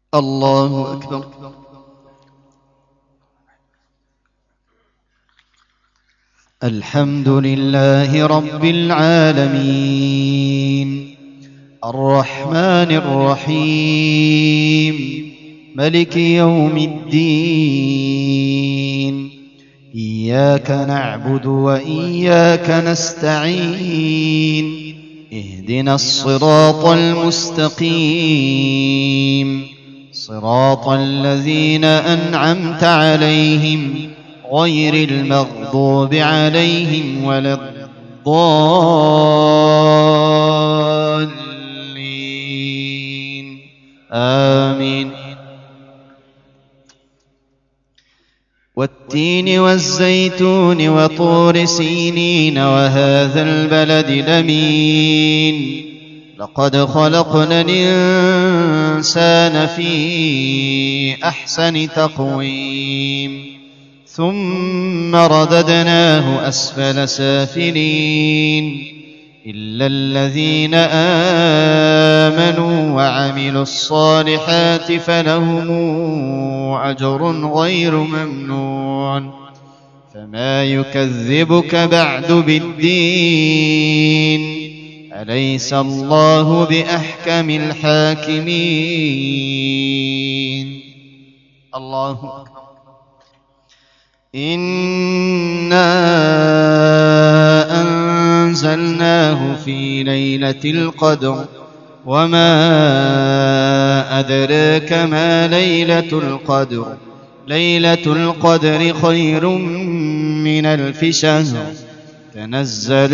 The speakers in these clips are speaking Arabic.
الله أكبر. الحمد لله رب العالمين الرحمن الرحيم ملك يوم الدين. إياك نعبد وإياك نستعين. اهدنا الصراط المستقيم صراط الذين أنعمت عليهم غير المغضوب عليهم ولا الضالين. آمين. والتين والزيتون وطور سينين وهذا البلد الأمين. لقد خلقنا الإنسان في أحسن تقويم ثم رددناه أسفل سافلين إلا الذين آمنوا وعملوا الصالحات فلهم أجر غير ممنون. فما يكذبك بعد بالدين؟ أليس الله بأحكم الحاكمين؟ الله أكبر. إنا أنزلناه في ليلة القدر وما أدراك ما ليلة القدر. ليلة القدر خير من 1000 شهر. تنزل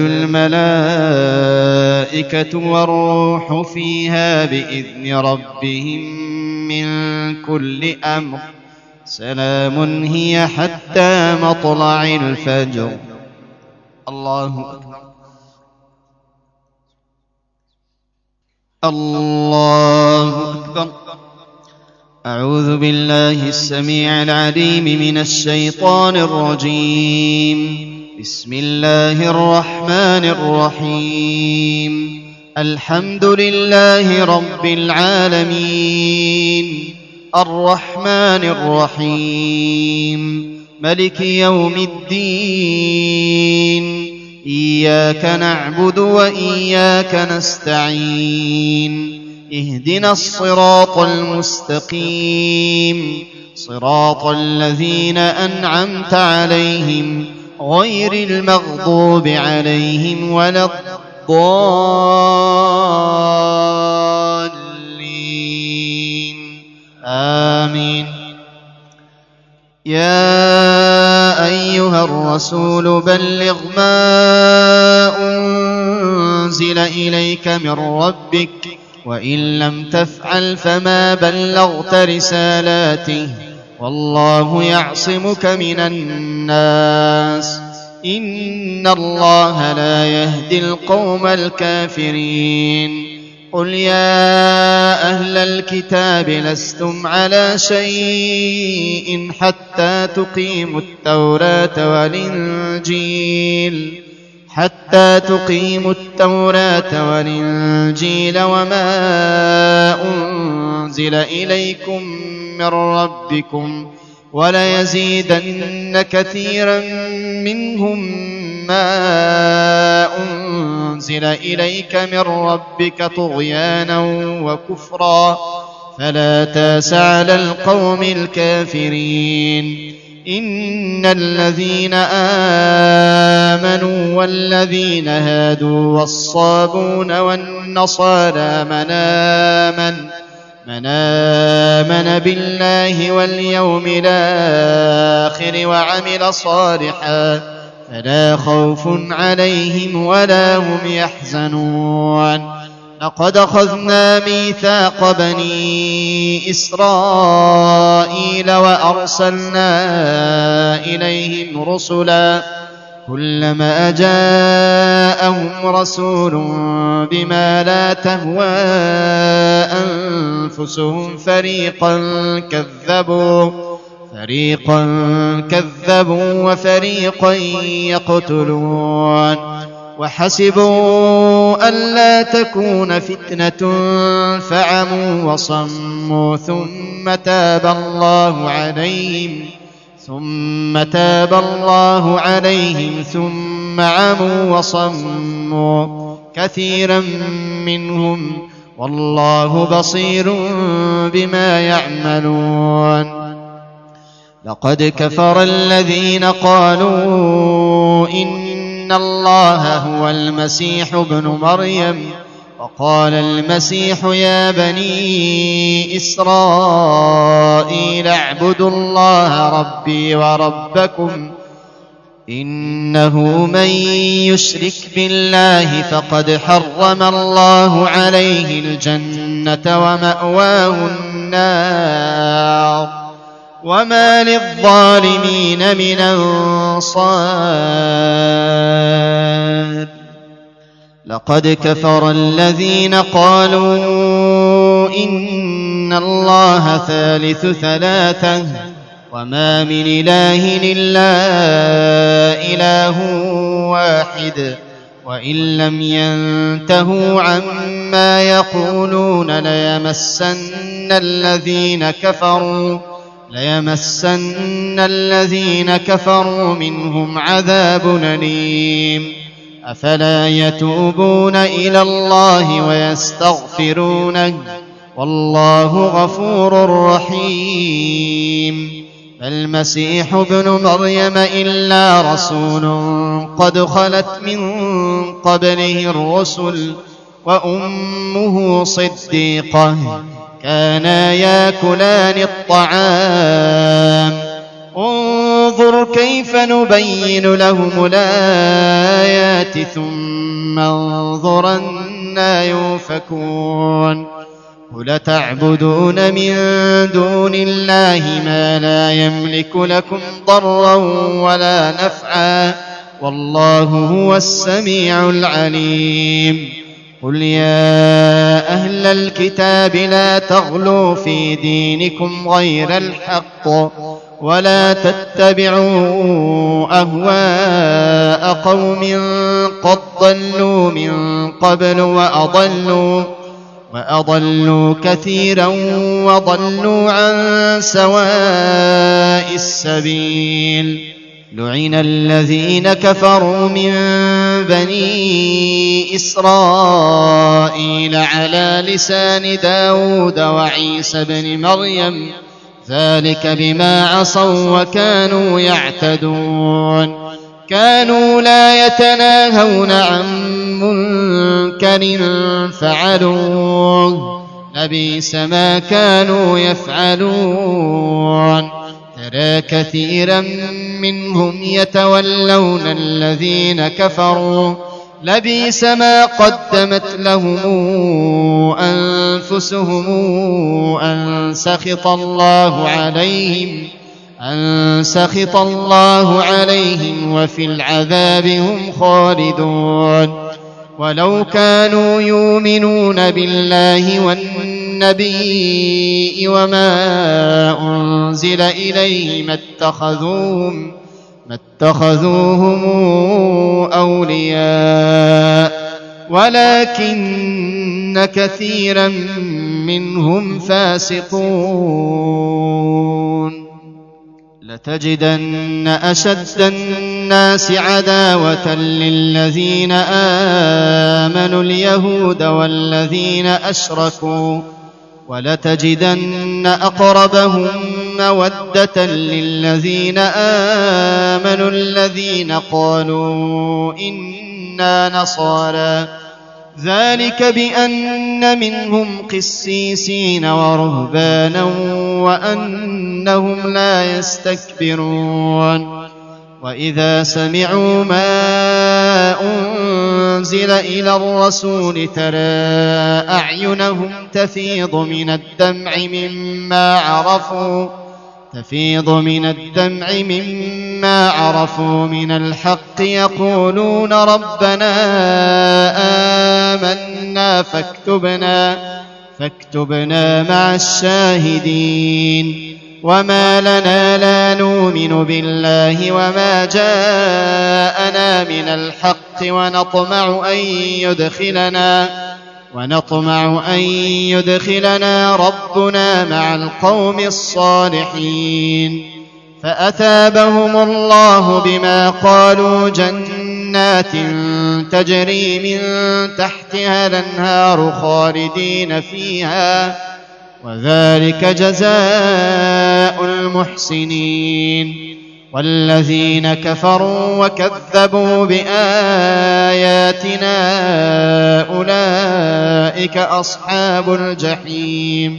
الملائكة والروح فيها بإذن ربهم من كل أمر. سلام هي حتى مطلع الفجر. الله أكبر. الله أكبر. أعوذ بالله السميع العليم من الشيطان الرجيم. بسم الله الرحمن الرحيم. الحمد لله رب العالمين الرحمن الرحيم ملك يوم الدين. إياك نعبد وإياك نستعين. اهدنا الصراط المستقيم صراط الذين أنعمت عليهم غير المغضوب عليهم ولا الضالين. آمين. يا أيها الرسول بلغ ما أنزل إليك من ربك وإن لم تفعل فما بلغت رسالاته والله يعصمك من الناس. إن الله لا يهدي القوم الكافرين. قل يا أهل الكتاب لستم على شيء حتى تقيموا التوراة والإنجيل وما أنزل إليكم من ربكم وليزيدن كثيرا منهم ما أنزل إليك من ربك طغيانا وكفرا فلا تاس على القوم الكافرين. إن الذين آمنوا والذين هادوا والصابون والنصارى من آمن بالله واليوم الآخر وعمل صالحا فلا خوف عليهم ولا هم يحزنون. لقد أخذنا ميثاق بني إسرائيل وأرسلنا إليهم رسلا كلما جاءهم رسول بما لا تهوى أنفسهم فريقا كذبوا وفريقا يقتلون. وحسبوا ألا تكون فتنة فعموا وصموا ثم تاب الله عليهم ثم عموا وصموا كثيرا منهم والله بصير بما يعملون. لقد كفر الذين قالوا إن الله هو المسيح ابن مريم وقال المسيح يا بني إسرائيل اعبدوا الله ربي وربكم إنه من يشرك بالله فقد حرم الله عليه الجنة ومأواه النار وما للظالمين من أنصار. لقد كفر الذين قالوا إن الله ثالث ثلاثة وما من إله إلا إله واحد وإن لم ينتهوا عما يقولون ليمسن الذين كفروا منهم عذاب أليم. أفلا يتوبون إلى الله ويستغفرونه والله غفور رحيم. المسيح ابن مريم إلا رسول قد خلت من قبله الرسل وأمه صديقة كانا ياكلان الطعام انظر كيف نبين لهم الآيات ثم انظر أنى يؤفكون. قل تعبدون من دون الله ما لا يملك لكم ضرا ولا نفعا والله هو السميع العليم. قل يا أهل الكتاب لا تغلوا في دينكم غير الحق ولا تتبعوا أهواء قوم قد ضلوا من قبل وأضلوا كثيرا وضلوا عن سواء السبيل. لعن الذين كفروا من بني إسرائيل على لسان داود وعيسى بن مريم ذلك بما عصوا وكانوا يعتدون. كانوا لا يتناهون عن منكر فعلوه لبئس ما كانوا يفعلون. ترى كثيرا منهم يتولون الذين كفروا لبئس ما قدمت لهم أنفسهم أن سخط الله عليهم وفي العذاب هم خالدون. ولو كانوا يؤمنون بالله والنبي وما أنزل إليه ما اتخذوهم أولياء ولكن كثيرا منهم فاسقون. لتجدن أشد الناس عداوة للذين آمنوا اليهود والذين أشركوا ولتجدن أقربهم مودة للذين آمنوا الذين قالوا إنا نصارى ذلك بأن منهم قسيسين ورهبانا وأنهم لا يستكبرون. وإذا سمعوا ما أنزل إلى الرسول ترى أعينهم تفيض من الدمع مما عرفوا من الحق يقولون ربنا آمنا فاكتبنا مع الشاهدين. وما لنا لا نؤمن بالله وما جاءنا من الحق بالحق ونطمع أن يدخلنا ربنا مع القوم الصالحين. فأثابهم الله بما قالوا جنات تجري من تحتها الأنهار خالدين فيها، وذلك جزاء المحسنين. والذين كفروا وكذبوا بآياتنا أولئك أصحاب الجحيم.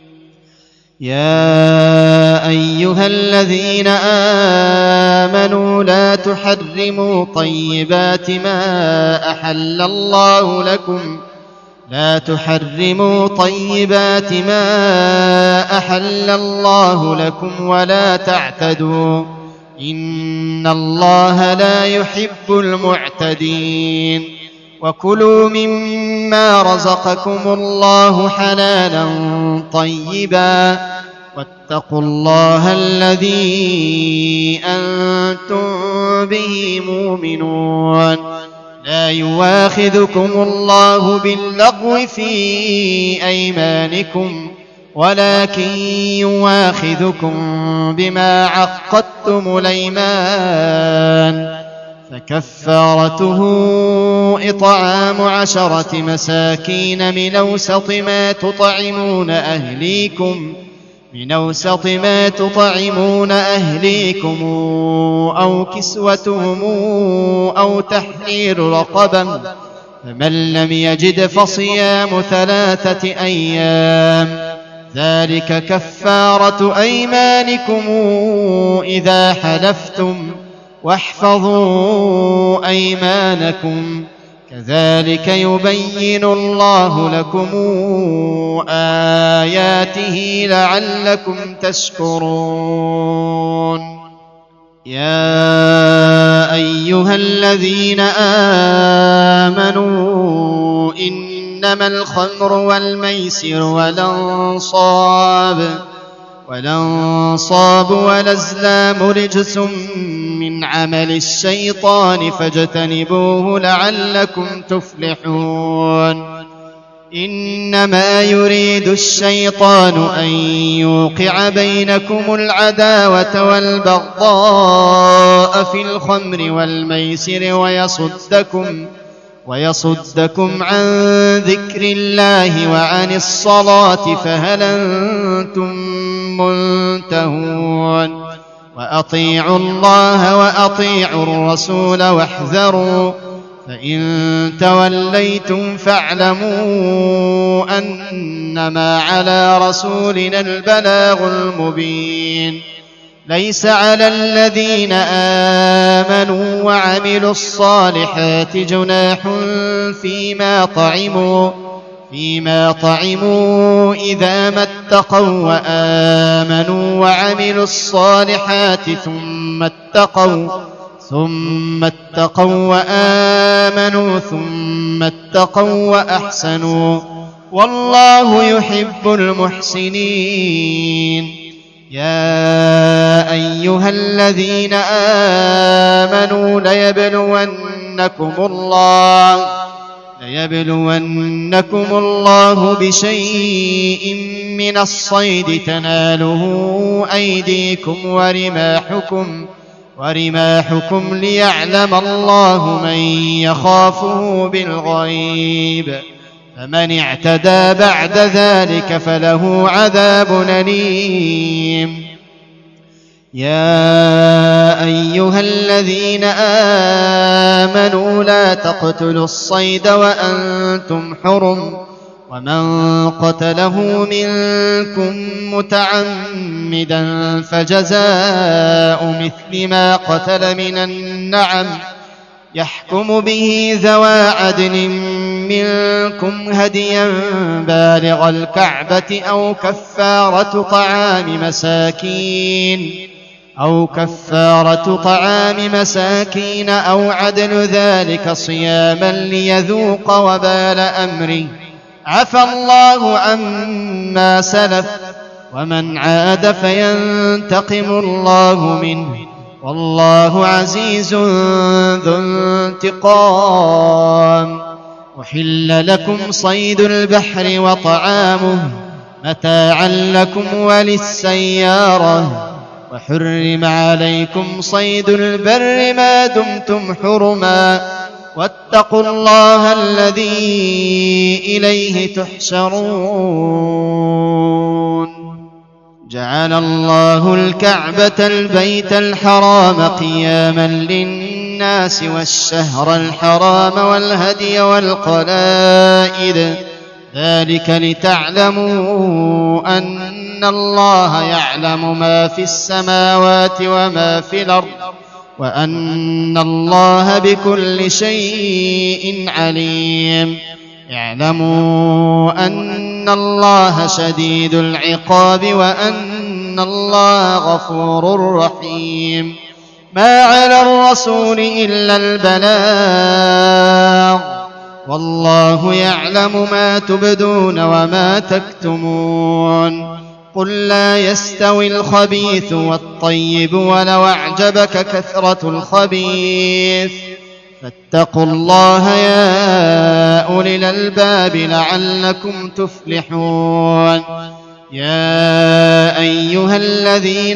يا أيها الذين آمنوا لا تحرموا طيبات ما أحل الله لكم ولا تعتدوا إن الله لا يحب المعتدين. وكلوا مما رزقكم الله حلالا طيبا واتقوا الله الذي أنتم به مؤمنون. لا يواخذكم الله باللغو في أيمانكم ولكن يواخذكم بما عقدتم الأيمان، فكفارته إطعام 10 مساكين من أوسط ما تطعمون أهليكم أو كسوتهم أو تحرير رقبة، فمن لم يجد فصيام 3 أيام، ذلك كفارة أيمانكم إذا حلفتم، واحفظوا أيمانكم، كذلك يبين الله لكم آياته لعلكم تشكرون. يا أيها الذين آمنوا إنما الخمر والميسر والأنصاب والأزلام رجس من عمل الشيطان فاجتنبوه لعلكم تفلحون. إنما يريد الشيطان أن يوقع بينكم العداوة والبغضاء في الخمر والميسر ويصدكم عن ذكر الله وعن الصلاة، فهل أنتم منتهون؟ وأطيعوا الله وأطيعوا الرسول واحذروا، فإن توليتم فاعلموا أنما على رسولنا البلاغ المبين. ليس على الذين آمنوا وعملوا الصالحات جناح فيما طعموا إذا ما اتقوا وآمنوا وعملوا الصالحات ثم اتقوا وآمنوا ثم اتقوا وأحسنوا، والله يحب المحسنين. يا أيها الذين آمنوا ليبلونكم الله بشيء من الصيد تناله أيديكم ورماحكم ليعلم الله من يخافه بالغيب، فمن اعتدى بعد ذلك فله عذاب أليم. يا أيها الذين آمنوا لا تقتلوا الصيد وأنتم حرم، ومن قتله منكم متعمدا فجزاء مثل ما قتل من النعم، يحكم به ذوى عدل منكم هديا بالغ الكعبة أو كفارة طعام مساكين أو عدل ذلك صياما ليذوق وبال أمره، عفى الله عما سلف، ومن عاد فينتقم الله منه، والله عزيز ذو انتقام. أحل لكم صيد البحر وطعامه متاعا لكم وللسيارة، وحرم عليكم صيد البر ما دمتم حرما، واتقوا الله الذي إليه تحشرون. جعل الله الكعبة البيت الحرام قياما للناس والشهر الحرام والهدي والقلائد، ذلك لتعلموا أن الله يعلم ما في السماوات وما في الأرض، وأن الله بكل شيء عليم. اعلموا أن الله شديد العقاب وأن الله غفور رحيم. ما على الرسول إلا البلاغ، والله يعلم ما تبدون وما تكتمون. قل لا يستوي الخبيث والطيب ولو أعجبك كثرة الخبيث، فاتقوا الله يا أولي الألباب لعلكم تفلحون. يا أيها الذين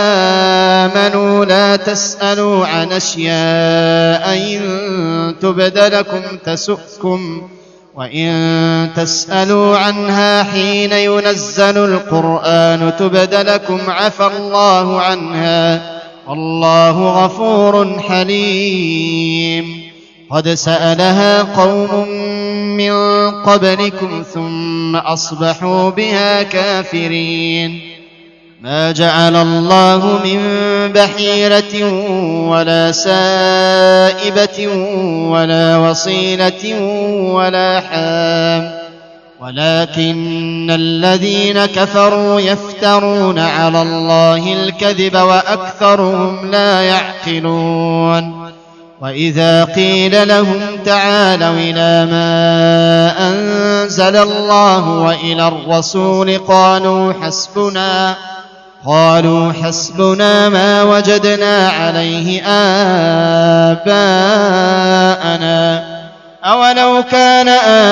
آمنوا لا تسألوا عن أشياء إن تبد لكم تسؤكم، وإن تسألوا عنها حين ينزل القرآن تبد لكم عفى الله عنها، والله غفور حليم. قد سألها قوم من قبلكم ثم أصبحوا بها كافرين. ما جعل الله من بحيرة ولا سائبة ولا وصيلة ولا حام، ولكن الذين كفروا يفترون على الله الكذب وأكثرهم لا يعقلون. وإذا قيل لهم تعالوا إلى ما أنزل الله وإلى الرسول قالوا حسبنا ما وجدنا عليه آباءنا، أولو كان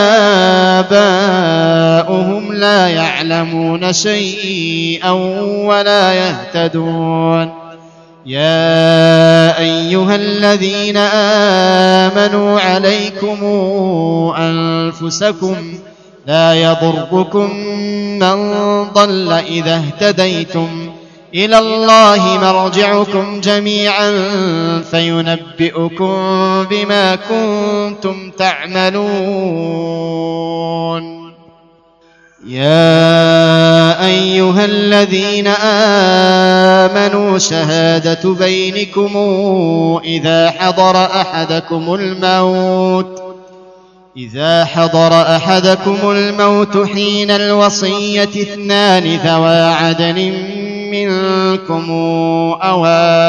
آباؤهم لا يعلمون شيئا ولا يهتدون. يا أيها الذين آمنوا عليكم أنفسكم لا يضركم من ضل إذا اهتديتم، إلى الله مرجعكم جميعا فينبئكم بما كنتم تعملون. يا أيها الذين آمنوا شهادة بينكم إذا حضر أحدكم الموت حين الوصية 2 ذوى عدل منكم أو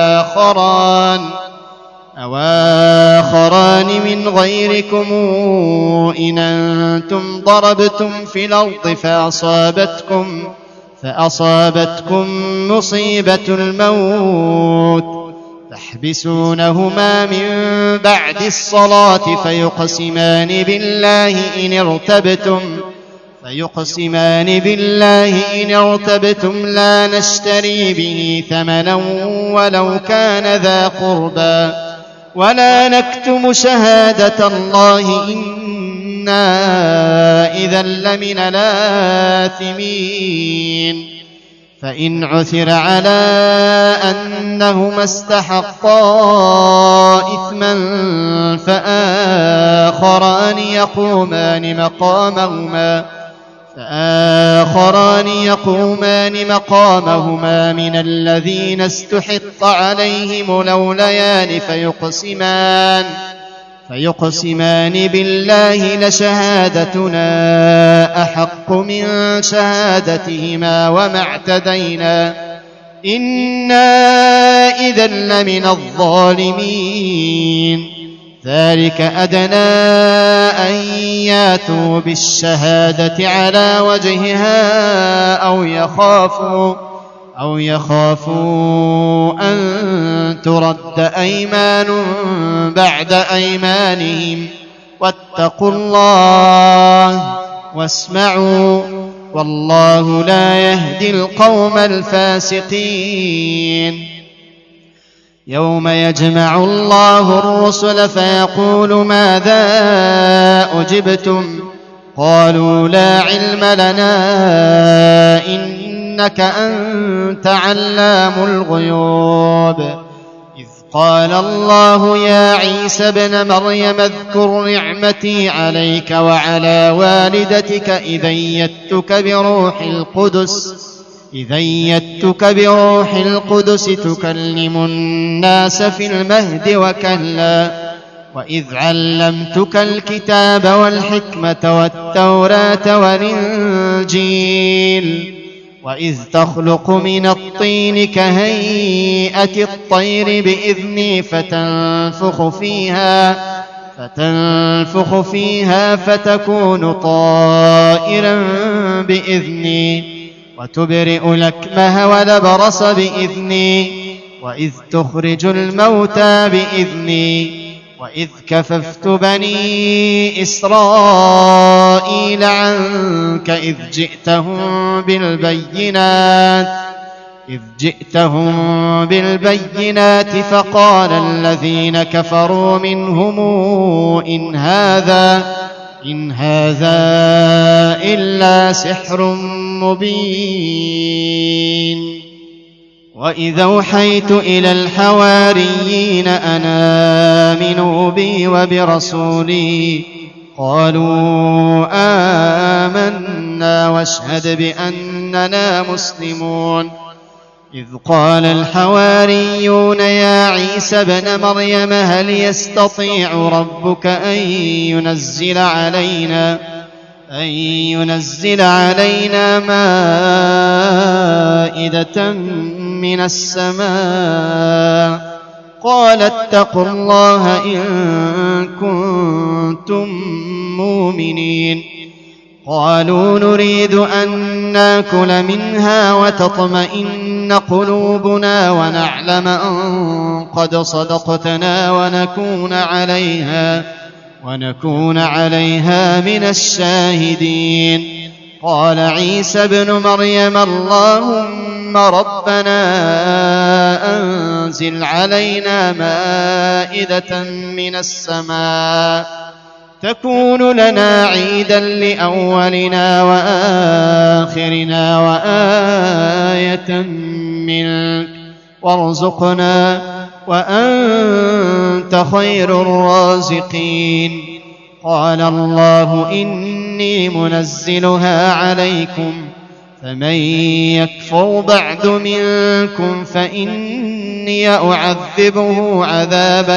آخران من غيركم إن أنتم ضربتم في الأرض فأصابتكم مصيبة الموت تحبسونهما من بعد الصلاة فيقسمان بالله إن ارتبتم لا نشتري به ثمنا ولو كان ذا قربى، ولا نكتم شهادة الله إنا إذا لمن الآثمين. فإن عثر على أنهما استحقا إثما فآخران يقومان مقامهما من الذين استحق عليهم الأوليان فيقسمان بالله لشهادتنا أحق من شهادتهما وما اعتدينا إنا إذا لمن الظالمين. ذلك أدنى أن ياتوا بالشهادة على وجهها أو يخافوا أن ترد أيمان بعد أيمانهم واتقوا الله واسمعوا والله لا يهدي القوم الفاسقين. يوم يجمع الله الرسل فيقول ماذا أجبتم قالوا لا علم لنا إنك أنت علام الغيوب. إذ قال الله يا عيسى ابن مريم اذكر نعمتي عليك وعلى والدتك إذ أيدتك بروح القدس تكلم الناس في المهد وكهلا وإذ علمتك الكتاب والحكمة والتوراة والإنجيل وإذ تخلق من الطين كهيئة الطير بإذني فتنفخ فيها فتكون طائرا بإذني وتبرئ الأكمه والأبرص بإذني وإذ تخرج الموتى بإذني وإذ كففت بني إسرائيل عنك إذ جئتهم بالبينات فقال الذين كفروا منهم إن هذا إلا سحر مبين. وإذا أوحيت إلى الحواريين أن آمنوا بي وبرسولي قالوا آمنا واشهد بأننا مسلمون. إذ قال الحواريون يا عيسى ابن مريم هل يستطيع ربك أن ينزل علينا مائدة من السماء قال اتقوا الله إن كنتم مؤمنين. قالوا نريد أن ناكل منها وتطمئن قلوبنا ونعلم أن قد صدقتنا ونكون عليها من الشاهدين. قال عيسى ابن مريم اللهم ربنا أنزل علينا مائدة من السماء تكون لنا عيدا لأولنا وآخرنا وآية منك وارزقنا وأنت خير الرازقين. قال الله إني منزلها عليكم فمن يكفر بعد منكم فإني أعذبه عذابا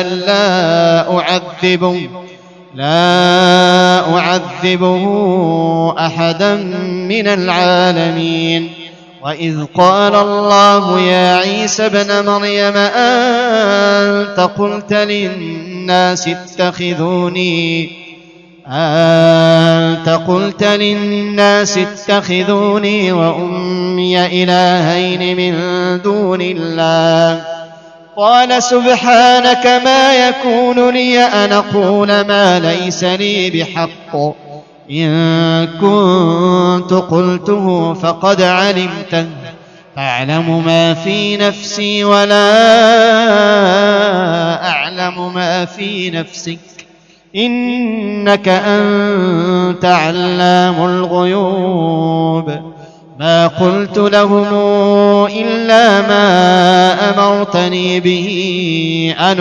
لا أعذبه أحدا من العالمين. وإذ قال الله يا عيسى ابن مريم أنت قلت للناس اتخذوني وأمي إلهين من دون الله قال سبحانك ما يكون لي أن أقول ما ليس لي بحق إن كنت قلته فقد علمته تعلم ما في نفسي ولا أعلم ما في نفسك إنك أنت علام الغيوب. ما قلت لهم إلا ما أمرتني به أن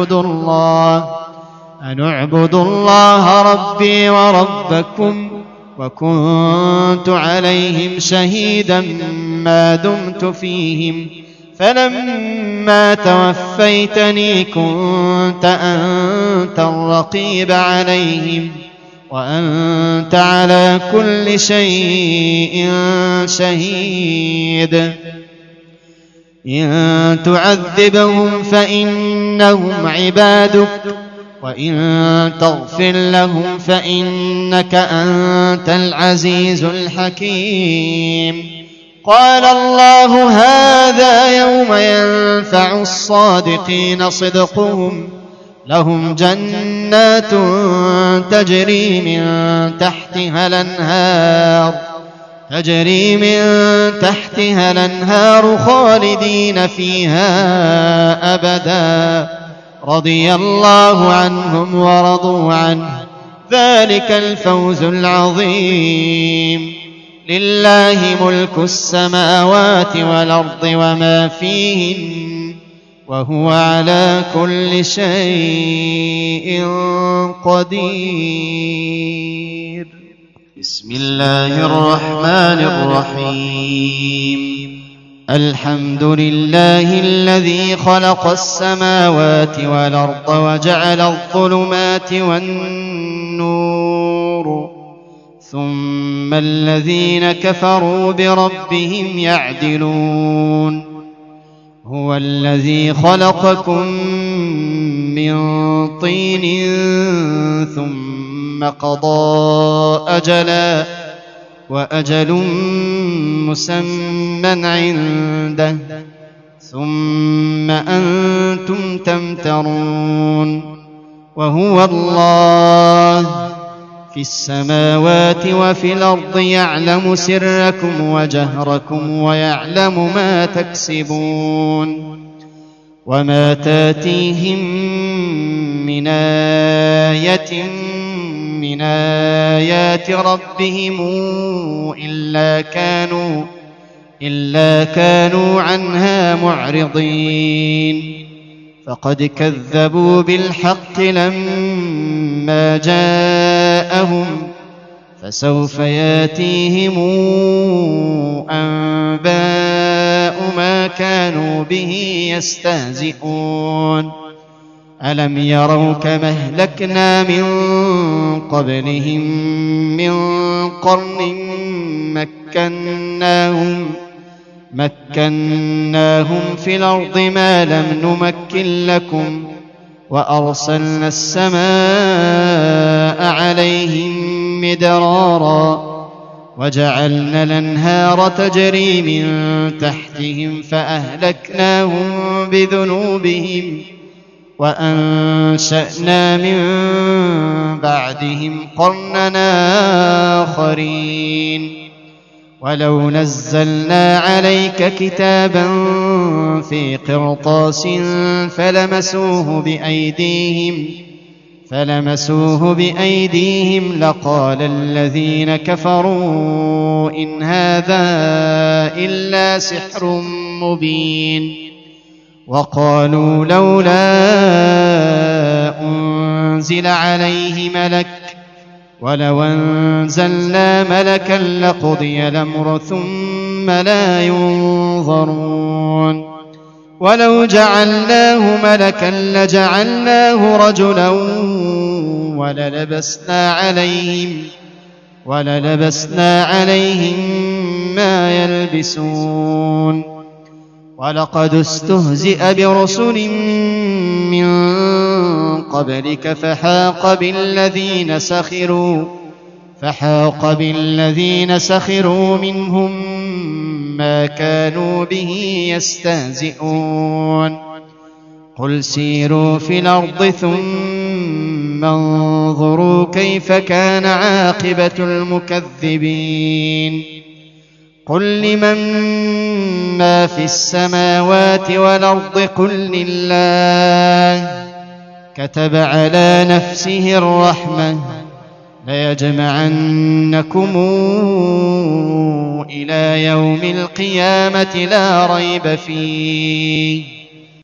اعبدوا الله ربي وربكم وكنت عليهم شهيدا ما دمت فيهم فلما توفيتني كنت أنت الرقيب عليهم وأنت على كل شيء شهيد. إن تعذبهم فإنهم عبادك وإن تغفر لهم فإنك أنت العزيز الحكيم. قال الله الصادقين صدقهم لهم جنات تجري من تحتها الأنهار خالدين فيها أبدا رضي الله عنهم ورضوا عنه ذلك الفوز العظيم لله ملك السماوات والأرض وما فيهن وهو على كل شيء قدير. بسم الله الرحمن الرحيم. الحمد لله الذي خلق السماوات والأرض وجعل الظلمات والنور ثم الذين كفروا بربهم يعدلون. هو الذي خلقكم من طين ثم قضى أجلا وأجل مسمى عنده ثم أنتم تمترون. وهو الله في السماوات وفي الأرض يعلم سركم وجهركم ويعلم ما تكسبون. وما تاتيهم من آية من آيات ربهم إلا كانوا عنها معرضين. فقد كذبوا بالحق لما جاءهم فسوف ياتيهم أنباء ما كانوا به يستهزئون. ألم يروا كما أهلكنا من قبلهم من قرن مكناهم في الأرض ما لم نمكن لكم وأرسلنا السماء عليهم مدرارا وجعلنا الأنهار تجري من تحتهم فأهلكناهم بذنوبهم وأنشأنا من بعدهم قرننا آخرين. ولو نزلنا عليك كتابا في قرطاس فلمسوه بأيديهم لقال الذين كفروا إن هذا إلا سحر مبين. وقالوا لولا أنزل عليه ملك ولو أنزلنا ملكا لقضي الأمر ثم لا ينظرون. ولو جعلناه ملكا لجعلناه رجلا وللبسنا عليهم ما يلبسون. ولقد استهزئ برسل من قبلك فحاق بالذين سخروا منهم ما كانوا به يستهزئون. قل سيروا في الأرض ثم انظروا كيف كان عاقبة المكذبين. قل لمن ما في السماوات والأرض قل لله كتب على نفسه الرحمة ليجمعنكم إلى يوم القيامة لا ريب فيه